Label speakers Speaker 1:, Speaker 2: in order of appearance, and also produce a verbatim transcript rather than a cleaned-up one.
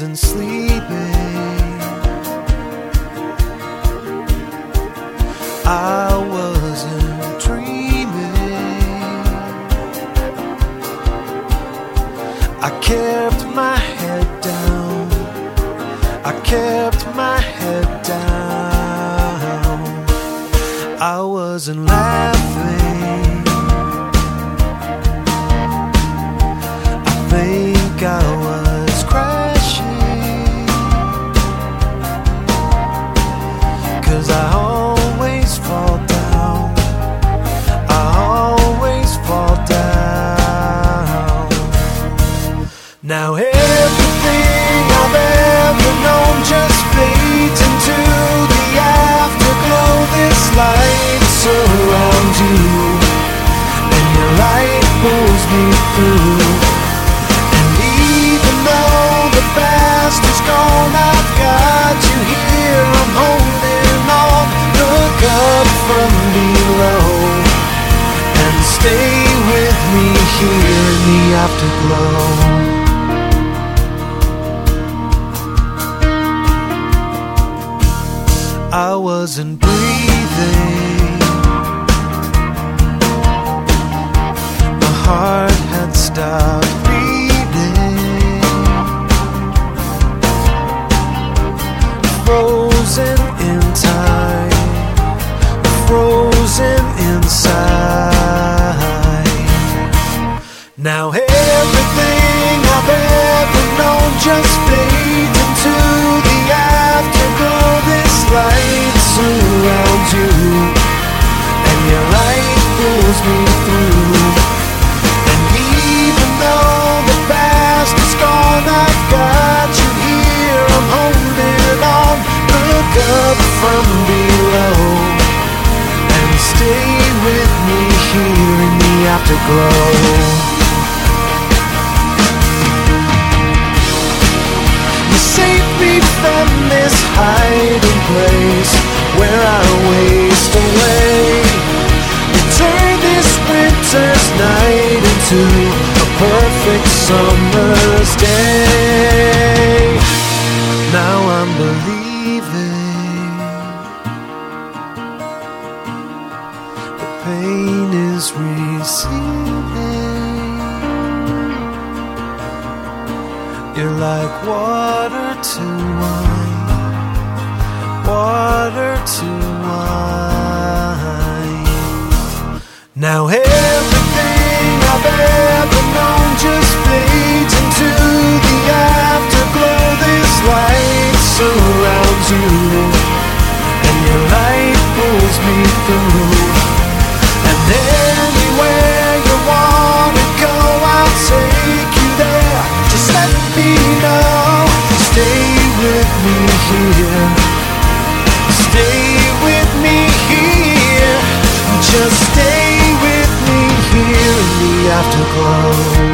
Speaker 1: wasn't sleeping, I wasn't dreaming. I kept my head down, I kept my head down. I wasn't laughing, I think I was crashing, 'cause I always fall down, I always fall down. Now everything I've ever known just fades into the afterglow. This light surrounds you, and your light pulls me through. And even though the past is gone, I've got you here, I'm holding on. Look up from below and stay with me here in the afterglow. I wasn't breathing, my heart had stopped beating, frozen in time, frozen inside. Now everything I've ever known just fades into the afterglow. This light surrounds you, and your light pulls me through. And even though the past is gone, I've got you here, I'm holding on. Look up from below and stay with me here in the afterglow. Save me from this hiding place where I waste away. You turn this winter's night into a perfect summer's day. Now I'm believing the pain is receding. You're like water to wine, water to wine. Now everything I've ever known just fades into the afterglow. This light surrounds you, and your light pulls me through. And anywhere you wanna go, I'll take you there. Just let me know. Stay with me here, stay with me here. Just stay with me here in the afterglow.